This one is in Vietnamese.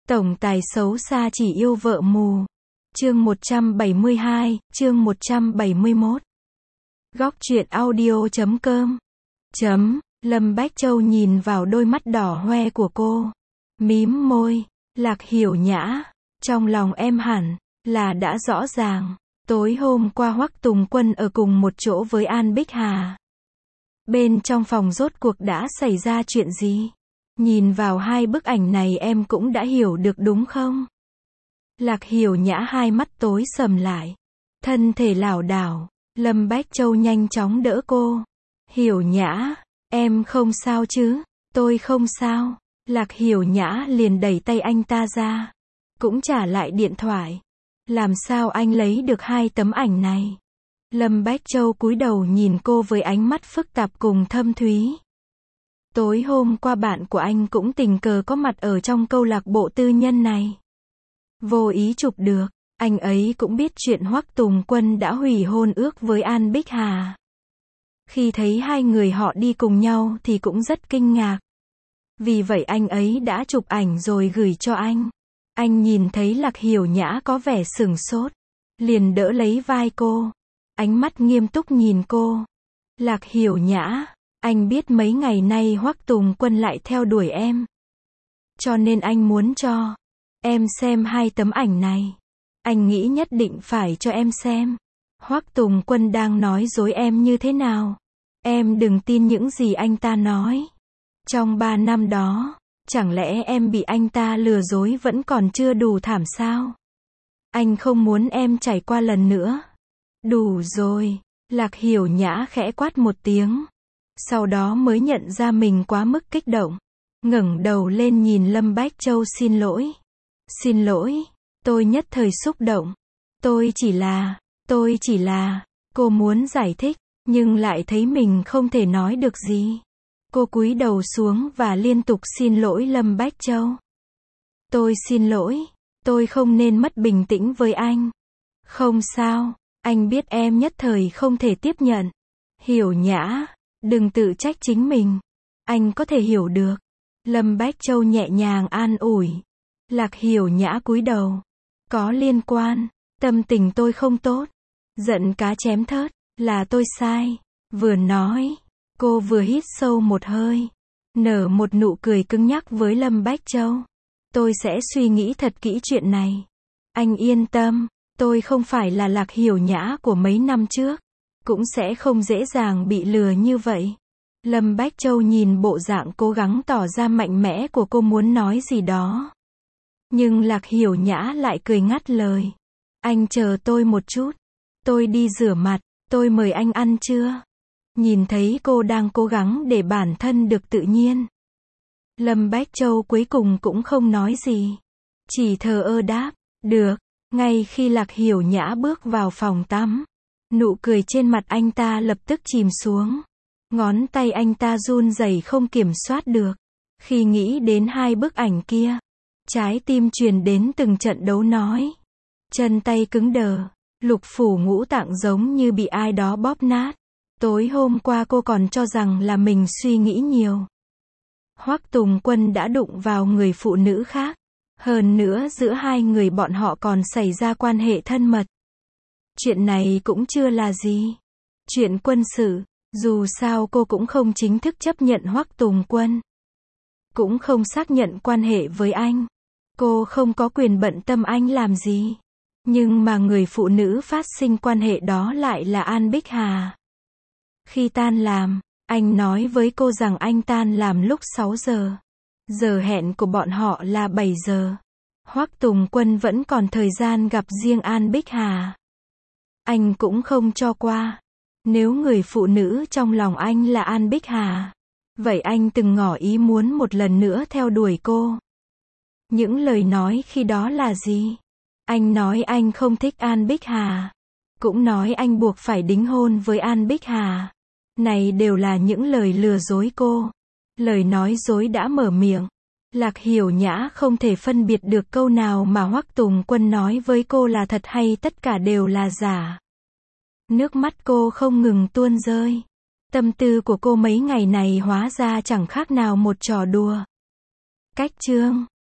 Tổng tài xấu xa chỉ yêu vợ mù. Chương 172, chương 171. Góc truyện audio.com. Lâm Bách Châu nhìn vào đôi mắt đỏ hoe của cô. Mím môi. Lạc Hiểu Nhã. Trong lòng em hẳn là đã rõ ràng. Tối hôm qua Hoắc Tùng Quân ở cùng một chỗ với An Bích Hà. Bên trong phòng rốt cuộc đã xảy ra chuyện gì? Nhìn vào hai bức ảnh này em cũng đã hiểu được đúng không? Lạc Hiểu Nhã hai mắt tối sầm lại. Thân thể lảo đảo. Lâm Bách Châu nhanh chóng đỡ cô. Hiểu Nhã, em không sao chứ? Tôi không sao. Lạc Hiểu Nhã liền đẩy tay anh ta ra. Cũng trả lại điện thoại. Làm sao anh lấy được hai tấm ảnh này? Lâm Bách Châu cúi đầu nhìn cô với ánh mắt phức tạp cùng thâm thúy. Tối hôm qua bạn của anh cũng tình cờ có mặt ở trong câu lạc bộ tư nhân này. Vô ý chụp được, anh ấy cũng biết chuyện Hoắc Tùng Quân đã hủy hôn ước với An Bích Hà. Khi thấy hai người họ đi cùng nhau thì cũng rất kinh ngạc. Vì vậy anh ấy đã chụp ảnh rồi gửi cho anh. Anh nhìn thấy Lạc Hiểu Nhã có vẻ sửng sốt. Liền đỡ lấy vai cô. Ánh mắt nghiêm túc nhìn cô. Lạc Hiểu Nhã, anh biết mấy ngày nay Hoắc Tùng Quân lại theo đuổi em. Cho nên anh muốn cho em xem hai tấm ảnh này. Anh nghĩ nhất định phải cho em xem. Hoắc Tùng Quân đang nói dối em như thế nào. Em đừng tin những gì anh ta nói. Trong 3 năm đó, chẳng lẽ em bị anh ta lừa dối vẫn còn chưa đủ thảm sao? Anh không muốn em trải qua lần nữa. Đủ rồi. Lạc Hiểu Nhã khẽ quát một tiếng. Sau đó mới nhận ra mình quá mức kích động. Ngẩng đầu lên nhìn Lâm Bách Châu xin lỗi. Xin lỗi. Tôi nhất thời xúc động. Tôi chỉ là. Cô muốn giải thích, nhưng lại thấy mình không thể nói được gì. Cô cúi đầu xuống và liên tục xin lỗi Lâm Bách Châu. Tôi xin lỗi. Tôi không nên mất bình tĩnh với anh. Không sao. Anh biết em nhất thời không thể tiếp nhận. Hiểu Nhã, đừng tự trách chính mình. Anh có thể hiểu được. Lâm Bách Châu nhẹ nhàng an ủi. Lạc Hiểu Nhã cúi đầu. Có liên quan. Tâm tình tôi không tốt. Giận cá chém thớt. Là tôi sai. Vừa nói, cô vừa hít sâu một hơi. Nở một nụ cười cứng nhắc với Lâm Bách Châu. Tôi sẽ suy nghĩ thật kỹ chuyện này. Anh yên tâm. Tôi không phải là Lạc Hiểu Nhã của mấy năm trước. Cũng sẽ không dễ dàng bị lừa như vậy. Lâm Bách Châu nhìn bộ dạng cố gắng tỏ ra mạnh mẽ của cô muốn nói gì đó. Nhưng Lạc Hiểu Nhã lại cười ngắt lời. Anh chờ tôi một chút. Tôi đi rửa mặt. Tôi mời anh ăn trưa. Nhìn thấy cô đang cố gắng để bản thân được tự nhiên. Lâm Bách Châu cuối cùng cũng không nói gì. Chỉ thờ ơ đáp. Được. Ngay khi Lạc Hiểu Nhã bước vào phòng tắm, nụ cười trên mặt anh ta lập tức chìm xuống. Ngón tay anh ta run rẩy không kiểm soát được. Khi nghĩ đến hai bức ảnh kia, trái tim truyền đến từng trận đấu nói. Chân tay cứng đờ, lục phủ ngũ tạng giống như bị ai đó bóp nát. Tối hôm qua cô còn cho rằng là mình suy nghĩ nhiều. Hoắc Tùng Quân đã đụng vào người phụ nữ khác. Hơn nữa giữa hai người bọn họ còn xảy ra quan hệ thân mật. Chuyện này cũng chưa là gì. Chuyện quân sự, dù sao cô cũng không chính thức chấp nhận Hoắc Tùng Quân. Cũng không xác nhận quan hệ với anh. Cô không có quyền bận tâm anh làm gì. Nhưng mà người phụ nữ phát sinh quan hệ đó lại là An Bích Hà. Khi tan làm, anh nói với cô rằng anh tan làm lúc 6 giờ. Giờ hẹn của bọn họ là 7 giờ. Hoắc Tùng Quân vẫn còn thời gian gặp riêng An Bích Hà. Anh cũng không cho qua. Nếu người phụ nữ trong lòng anh là An Bích Hà, vậy anh từng ngỏ ý muốn một lần nữa theo đuổi cô. Những lời nói khi đó là gì? Anh nói anh không thích An Bích Hà. Cũng nói anh buộc phải đính hôn với An Bích Hà. Này đều là những lời lừa dối cô. Lời nói dối đã mở miệng. Lạc Hiểu Nhã không thể phân biệt được câu nào mà Hoắc Tùng Quân nói với cô là thật hay tất cả đều là giả. Nước mắt cô không ngừng tuôn rơi. Tâm tư của cô mấy ngày này hóa ra chẳng khác nào một trò đùa. Cách chương